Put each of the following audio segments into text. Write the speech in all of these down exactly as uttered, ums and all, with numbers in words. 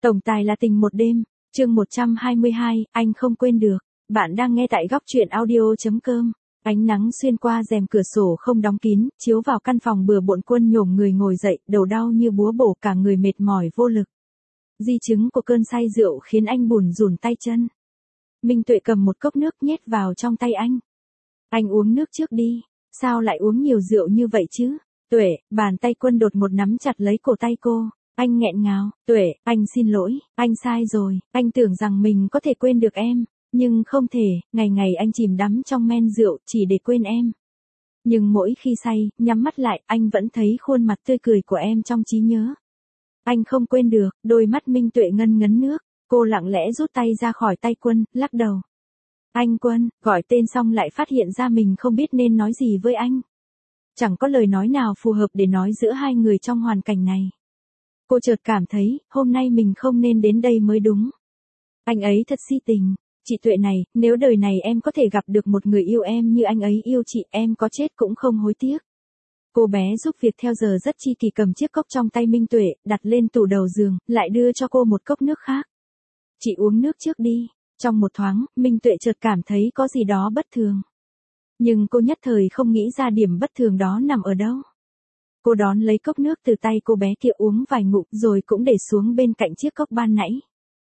Tổng tài là tình một đêm, chương một trăm hai mươi hai, anh không quên được. Bạn đang nghe tại góc truyện audio.com. Ánh nắng xuyên qua rèm cửa sổ không đóng kín, chiếu vào căn phòng bừa bộn. Quân nhổm người ngồi dậy, đầu đau như búa bổ, cả người mệt mỏi vô lực. Di chứng của cơn say rượu khiến anh bủn rủn tay chân. Minh Tuệ cầm một cốc nước nhét vào trong tay anh. Anh uống nước trước đi, sao lại uống nhiều rượu như vậy chứ? Tuệ, bàn tay Quân đột một nắm chặt lấy cổ tay cô. Anh nghẹn ngào, Tuệ, anh xin lỗi, anh sai rồi, anh tưởng rằng mình có thể quên được em, nhưng không thể, ngày ngày anh chìm đắm trong men rượu chỉ để quên em. Nhưng mỗi khi say, nhắm mắt lại, anh vẫn thấy khuôn mặt tươi cười của em trong trí nhớ. Anh không quên được, đôi mắt Minh Tuệ ngân ngấn nước, cô lặng lẽ rút tay ra khỏi tay Quân, lắc đầu. Anh Quân, gọi tên xong lại phát hiện ra mình không biết nên nói gì với anh. Chẳng có lời nói nào phù hợp để nói giữa hai người trong hoàn cảnh này. Cô chợt cảm thấy, hôm nay mình không nên đến đây mới đúng. Anh ấy thật si tình. Chị Tuệ này, nếu đời này em có thể gặp được một người yêu em như anh ấy yêu chị, em có chết cũng không hối tiếc. Cô bé giúp việc theo giờ rất chi kỷ, cầm chiếc cốc trong tay Minh Tuệ, đặt lên tủ đầu giường, lại đưa cho cô một cốc nước khác. Chị uống nước trước đi. Trong một thoáng, Minh Tuệ chợt cảm thấy có gì đó bất thường. Nhưng cô nhất thời không nghĩ ra điểm bất thường đó nằm ở đâu. Cô đón lấy cốc nước từ tay cô bé kia, uống vài ngụm rồi cũng để xuống bên cạnh chiếc cốc ban nãy.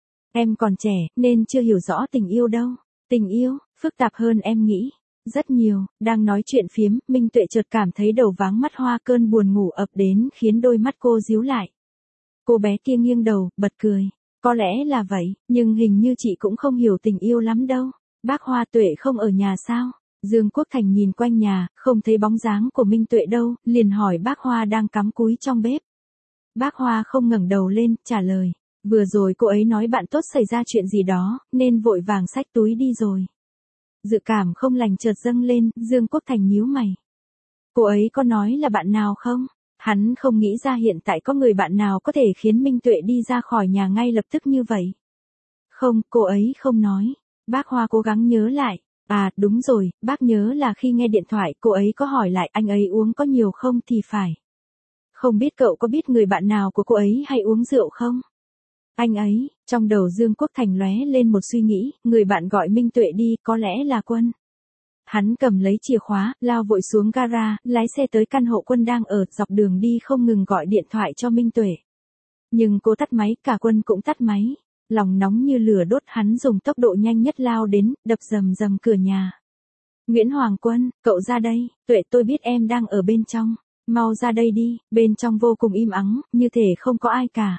Em còn trẻ, nên chưa hiểu rõ tình yêu đâu. Tình yêu, phức tạp hơn em nghĩ. Rất nhiều, đang nói chuyện phiếm, Minh Tuệ chợt cảm thấy đầu váng mắt hoa, cơn buồn ngủ ập đến khiến đôi mắt cô díu lại. Cô bé kia nghiêng đầu, bật cười. Có lẽ là vậy, nhưng hình như chị cũng không hiểu tình yêu lắm đâu. Bác Hoa Tuệ không ở nhà sao? Dương Quốc Thành nhìn quanh nhà, không thấy bóng dáng của Minh Tuệ đâu, liền hỏi bác Hoa đang cắm cúi trong bếp. Bác Hoa không ngẩng đầu lên, trả lời. Vừa rồi cô ấy nói bạn tốt xảy ra chuyện gì đó, nên vội vàng xách túi đi rồi. Dự cảm không lành chợt dâng lên, Dương Quốc Thành nhíu mày. Cô ấy có nói là bạn nào không? Hắn không nghĩ ra hiện tại có người bạn nào có thể khiến Minh Tuệ đi ra khỏi nhà ngay lập tức như vậy. Không, cô ấy không nói. Bác Hoa cố gắng nhớ lại. À, đúng rồi, bác nhớ là khi nghe điện thoại cô ấy có hỏi lại anh ấy uống có nhiều không thì phải. Không biết cậu có biết người bạn nào của cô ấy hay uống rượu không? Anh ấy, trong đầu Dương Quốc Thành lóe lên một suy nghĩ, người bạn gọi Minh Tuệ đi, có lẽ là Quân. Hắn cầm lấy chìa khóa, lao vội xuống gara, lái xe tới căn hộ Quân đang ở, dọc đường đi không ngừng gọi điện thoại cho Minh Tuệ. Nhưng cô tắt máy, cả Quân cũng tắt máy. Lòng nóng như lửa đốt, hắn dùng tốc độ nhanh nhất lao đến, đập rầm rầm cửa nhà. Nguyễn Hoàng Quân, cậu ra đây, Tuệ tôi biết em đang ở bên trong, mau ra đây đi, bên trong vô cùng im ắng, như thể không có ai cả.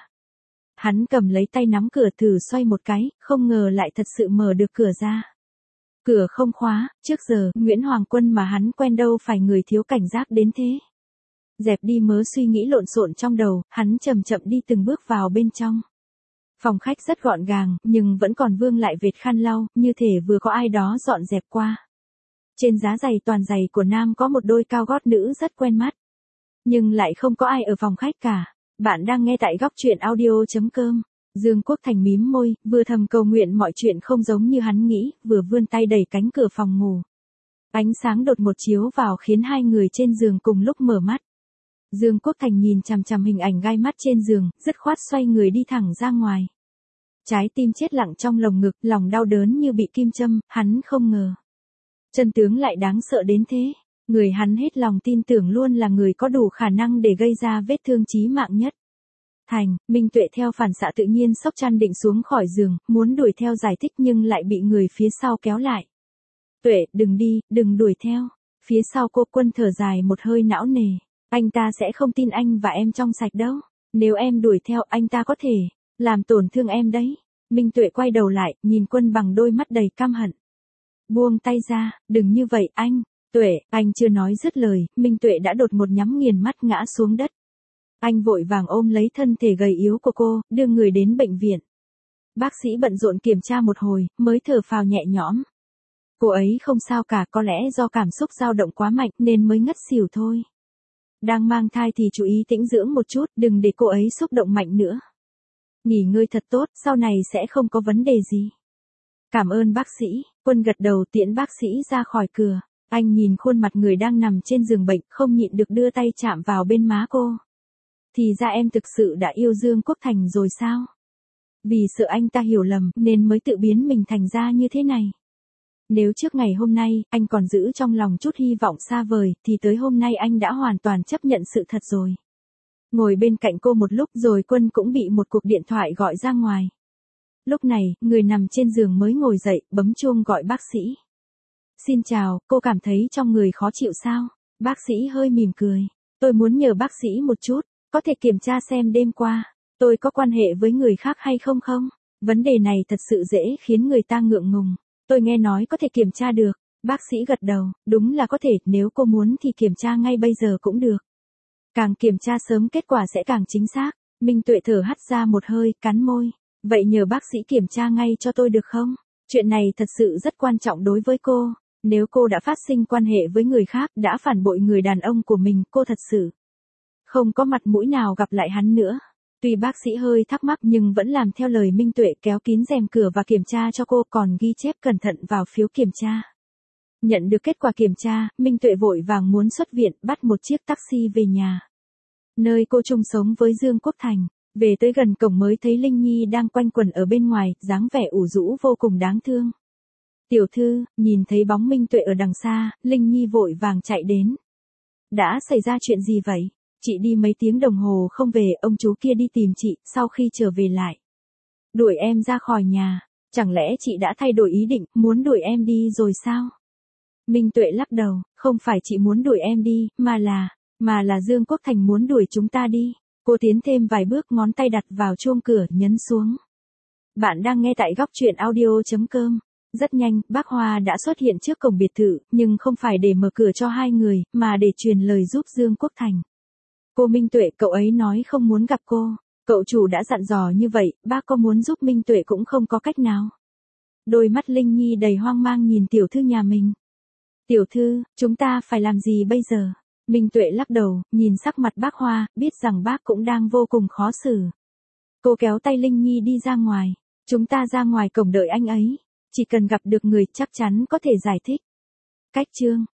Hắn cầm lấy tay nắm cửa thử xoay một cái, không ngờ lại thật sự mở được cửa ra. Cửa không khóa, trước giờ, Nguyễn Hoàng Quân mà hắn quen đâu phải người thiếu cảnh giác đến thế. Dẹp đi mớ suy nghĩ lộn xộn trong đầu, hắn chậm chậm đi từng bước vào bên trong. Phòng khách rất gọn gàng, nhưng vẫn còn vương lại vệt khăn lau, như thể vừa có ai đó dọn dẹp qua. Trên giá giày toàn giày của nam có một đôi cao gót nữ rất quen mắt. Nhưng lại không có ai ở phòng khách cả. Bạn đang nghe tại góc truyện audio.com. Dương Quốc Thành mím môi, vừa thầm cầu nguyện mọi chuyện không giống như hắn nghĩ, vừa vươn tay đẩy cánh cửa phòng ngủ. Ánh sáng đột một chiếu vào khiến hai người trên giường cùng lúc mở mắt. Dương Quốc Thành nhìn chằm chằm hình ảnh gai mắt trên giường, dứt khoát xoay người đi thẳng ra ngoài. Trái tim chết lặng trong lồng ngực, lòng đau đớn như bị kim châm, hắn không ngờ. Chân tướng lại đáng sợ đến thế. Người hắn hết lòng tin tưởng luôn là người có đủ khả năng để gây ra vết thương chí mạng nhất. Thành, Minh Tuệ theo phản xạ tự nhiên xốc chăn định xuống khỏi giường, muốn đuổi theo giải thích nhưng lại bị người phía sau kéo lại. Tuệ, đừng đi, đừng đuổi theo. Phía sau cô. Quân thở dài một hơi não nề. Anh ta sẽ không tin anh và em trong sạch đâu. Nếu em đuổi theo anh ta có thể làm tổn thương em đấy. Minh Tuệ quay đầu lại, nhìn Quân bằng đôi mắt đầy căm hận. Buông tay ra, đừng như vậy anh. Tuệ, anh chưa nói dứt lời, Minh Tuệ đã đột một nhắm nghiền mắt ngã xuống đất. Anh vội vàng ôm lấy thân thể gầy yếu của cô, đưa người đến bệnh viện. Bác sĩ bận rộn kiểm tra một hồi, mới thở phào nhẹ nhõm. Cô ấy không sao cả, có lẽ do cảm xúc dao động quá mạnh nên mới ngất xỉu thôi. Đang mang thai thì chú ý tĩnh dưỡng một chút, đừng để cô ấy xúc động mạnh nữa. Nghỉ ngơi thật tốt, sau này sẽ không có vấn đề gì. Cảm ơn bác sĩ. Quân gật đầu tiễn bác sĩ ra khỏi cửa. Anh nhìn khuôn mặt người đang nằm trên giường bệnh, không nhịn được đưa tay chạm vào bên má cô. Thì ra em thực sự đã yêu Dương Quốc Thành rồi sao? Vì sợ anh ta hiểu lầm nên mới tự biến mình thành ra như thế này. Nếu trước ngày hôm nay, anh còn giữ trong lòng chút hy vọng xa vời, thì tới hôm nay anh đã hoàn toàn chấp nhận sự thật rồi. Ngồi bên cạnh cô một lúc rồi Quân cũng bị một cuộc điện thoại gọi ra ngoài. Lúc này, người nằm trên giường mới ngồi dậy, bấm chuông gọi bác sĩ. Xin chào, cô cảm thấy trong người khó chịu sao? Bác sĩ hơi mỉm cười. Tôi muốn nhờ bác sĩ một chút, có thể kiểm tra xem đêm qua, tôi có quan hệ với người khác hay không không? Vấn đề này thật sự dễ khiến người ta ngượng ngùng. Tôi nghe nói có thể kiểm tra được. Bác sĩ gật đầu, đúng là có thể, nếu cô muốn thì kiểm tra ngay bây giờ cũng được. Càng kiểm tra sớm kết quả sẽ càng chính xác. Minh Tuệ thở hắt ra một hơi, cắn môi. Vậy nhờ bác sĩ kiểm tra ngay cho tôi được không? Chuyện này thật sự rất quan trọng đối với cô. Nếu cô đã phát sinh quan hệ với người khác, đã phản bội người đàn ông của mình, cô thật sự không có mặt mũi nào gặp lại hắn nữa. Tuy bác sĩ hơi thắc mắc nhưng vẫn làm theo lời Minh Tuệ, kéo kín rèm cửa và kiểm tra cho cô, còn ghi chép cẩn thận vào phiếu kiểm tra. Nhận được kết quả kiểm tra, Minh Tuệ vội vàng muốn xuất viện, bắt một chiếc taxi về nhà. Nơi cô chung sống với Dương Quốc Thành. Về tới gần cổng mới thấy Linh Nhi đang quanh quẩn ở bên ngoài, dáng vẻ ủ rũ vô cùng đáng thương. Tiểu thư, nhìn thấy bóng Minh Tuệ ở đằng xa, Linh Nhi vội vàng chạy đến. Đã xảy ra chuyện gì vậy? Chị đi mấy tiếng đồng hồ không về, ông chú kia đi tìm chị, sau khi trở về lại đuổi em ra khỏi nhà. Chẳng lẽ chị đã thay đổi ý định, muốn đuổi em đi rồi sao? Minh Tuệ lắc đầu, không phải chị muốn đuổi em đi, mà là, mà là Dương Quốc Thành muốn đuổi chúng ta đi. Cô tiến thêm vài bước, ngón tay đặt vào chuông cửa, nhấn xuống. Bạn đang nghe tại góc truyện audio chấm com. Rất nhanh, bác Hoa đã xuất hiện trước cổng biệt thự, nhưng không phải để mở cửa cho hai người, mà để truyền lời giúp Dương Quốc Thành. Cô Minh Tuệ, cậu ấy nói không muốn gặp cô. Cậu chủ đã dặn dò như vậy, bác có muốn giúp Minh Tuệ cũng không có cách nào. Đôi mắt Linh Nhi đầy hoang mang nhìn tiểu thư nhà mình. Tiểu thư, chúng ta phải làm gì bây giờ? Minh Tuệ lắc đầu, nhìn sắc mặt bác Hoa, biết rằng bác cũng đang vô cùng khó xử. Cô kéo tay Linh Nhi đi ra ngoài. Chúng ta ra ngoài cổng đợi anh ấy. Chỉ cần gặp được người chắc chắn có thể giải thích. Cách chương